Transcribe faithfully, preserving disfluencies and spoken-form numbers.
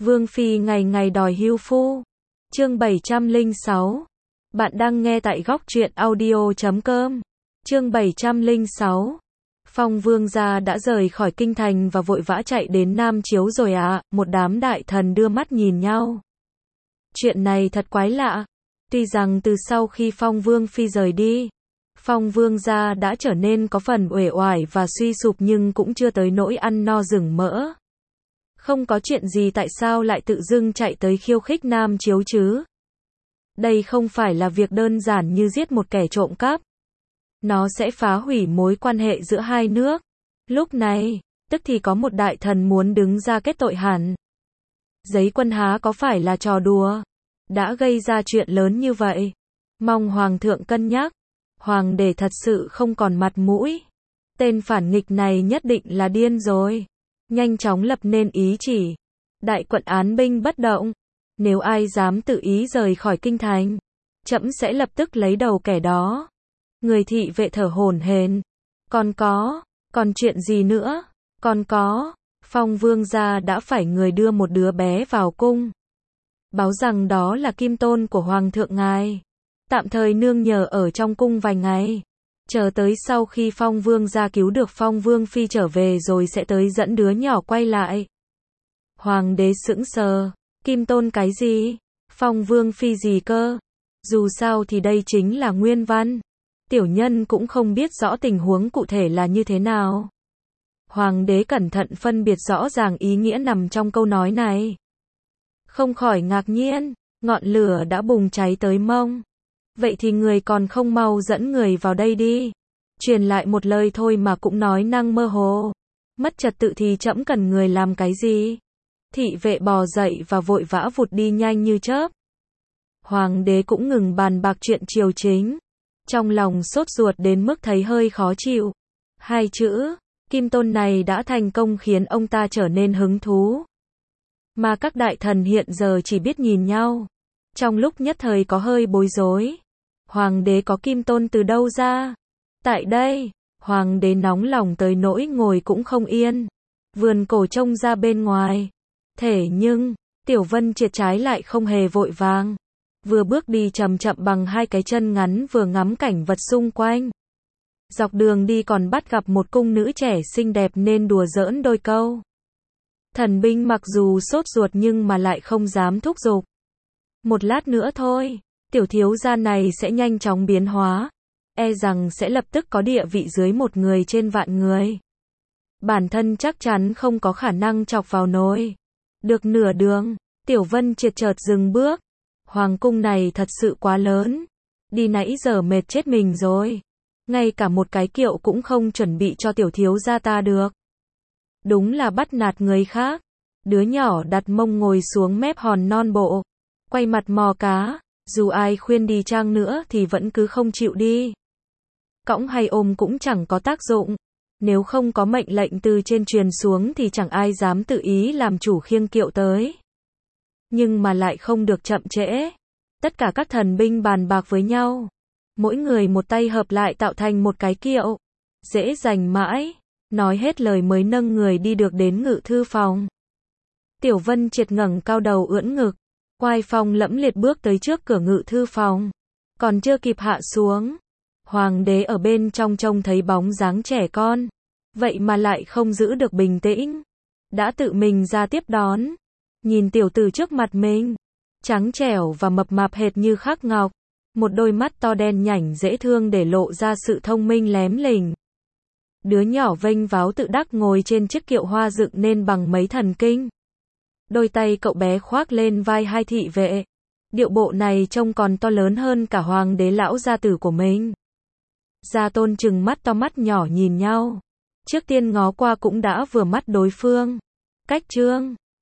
Vương phi ngày ngày đòi hưu phu. Chương bảy trăm lẻ sáu. Bạn đang nghe tại góc truyện audio chấm com. Chương bảy trăm lẻ sáu. Phong vương gia đã rời khỏi kinh thành và vội vã chạy đến Nam Chiếu rồi à, một đám đại thần đưa mắt nhìn nhau. Chuyện này thật quái lạ. Tuy rằng từ sau khi Phong vương phi rời đi, Phong vương gia đã trở nên có phần uể oải và suy sụp nhưng cũng chưa tới nỗi ăn no rừng mỡ. Không có chuyện gì tại sao lại tự dưng chạy tới khiêu khích Nam Chiếu chứ? Đây không phải là việc đơn giản như giết một kẻ trộm cắp. Nó sẽ phá hủy mối quan hệ giữa hai nước. Lúc này, tức thì có một đại thần muốn đứng ra kết tội hẳn. Giấy quân há có phải là trò đùa? Đã gây ra chuyện lớn như vậy. Mong Hoàng thượng cân nhắc. Hoàng đế thật sự không còn mặt mũi. Tên phản nghịch này nhất định là điên rồi. Nhanh chóng lập nên ý chỉ. Đại quận án binh bất động. Nếu ai dám tự ý rời khỏi kinh thành, trẫm sẽ lập tức lấy đầu kẻ đó. Người thị vệ thở hổn hển. Còn có, còn chuyện gì nữa? Còn có, Phong vương gia đã phải người đưa một đứa bé vào cung. Báo rằng đó là kim tôn của Hoàng thượng ngài. Tạm thời nương nhờ ở trong cung vài ngày. Chờ tới sau khi Phong vương gia cứu được Phong vương phi trở về rồi sẽ tới dẫn đứa nhỏ quay lại. Hoàng đế sững sờ. Kim tôn cái gì? Phong vương phi gì cơ? Dù sao thì đây chính là nguyên văn. Tiểu nhân cũng không biết rõ tình huống cụ thể là như thế nào. Hoàng đế cẩn thận phân biệt rõ ràng ý nghĩa nằm trong câu nói này. Không khỏi ngạc nhiên, ngọn lửa đã bùng cháy tới mông. Vậy thì người còn không mau dẫn người vào đây đi. Truyền lại một lời thôi mà cũng nói năng mơ hồ. Mất trật tự thì trẫm cần người làm cái gì? Thị vệ bò dậy và vội vã vụt đi nhanh như chớp. Hoàng đế cũng ngừng bàn bạc chuyện triều chính. Trong lòng sốt ruột đến mức thấy hơi khó chịu. Hai chữ, kim tôn này đã thành công khiến ông ta trở nên hứng thú. Mà các đại thần hiện giờ chỉ biết nhìn nhau. Trong lúc nhất thời có hơi bối rối. Hoàng đế có kim tôn từ đâu ra? Tại đây, hoàng đế nóng lòng tới nỗi ngồi cũng không yên. Vườn cổ trông ra bên ngoài. Thế nhưng, Tiểu Vân Triệt trái lại không hề vội vàng. Vừa bước đi chậm chậm bằng hai cái chân ngắn vừa ngắm cảnh vật xung quanh. Dọc đường đi còn bắt gặp một cung nữ trẻ xinh đẹp nên đùa giỡn đôi câu. Thần binh mặc dù sốt ruột nhưng mà lại không dám thúc giục. Một lát nữa thôi, tiểu thiếu gia này sẽ nhanh chóng biến hóa. E rằng sẽ lập tức có địa vị dưới một người trên vạn người. Bản thân chắc chắn không có khả năng chọc vào nồi. Được nửa đường, Tiểu Vân Triệt chợt dừng bước. Hoàng cung này thật sự quá lớn. Đi nãy giờ mệt chết mình rồi. Ngay cả một cái kiệu cũng không chuẩn bị cho tiểu thiếu gia ta được. Đúng là bắt nạt người khác. Đứa nhỏ đặt mông ngồi xuống mép hòn non bộ. Quay mặt mò cá. Dù ai khuyên đi chăng nữa thì vẫn cứ không chịu đi. Cõng hay ôm cũng chẳng có tác dụng. Nếu không có mệnh lệnh từ trên truyền xuống thì chẳng ai dám tự ý làm chủ khiêng kiệu tới. Nhưng mà lại không được chậm trễ. Tất cả các thần binh bàn bạc với nhau. Mỗi người một tay hợp lại tạo thành một cái kiệu. Dễ dành mãi. Nói hết lời mới nâng người đi được đến ngự thư phòng. Tiểu Vân Triệt ngẩng cao đầu ưỡn ngực. Oai phong lẫm liệt bước tới trước cửa ngự thư phòng. Còn chưa kịp hạ xuống. Hoàng đế ở bên trong trông thấy bóng dáng trẻ con. Vậy mà lại không giữ được bình tĩnh. Đã tự mình ra tiếp đón. Nhìn tiểu tử trước mặt mình. Trắng trẻo và mập mạp hệt như khắc ngọc. Một đôi mắt to đen nhảnh dễ thương để lộ ra sự thông minh lém lỉnh. Đứa nhỏ vênh váo tự đắc ngồi trên chiếc kiệu hoa dựng nên bằng mấy thần kinh. Đôi tay cậu bé khoác lên vai hai thị vệ. Điệu bộ này trông còn to lớn hơn cả hoàng đế lão gia tử của mình. Gia Tôn trừng mắt to mắt nhỏ nhìn nhau. Trước tiên ngó qua cũng đã vừa mắt đối phương. Cách trương,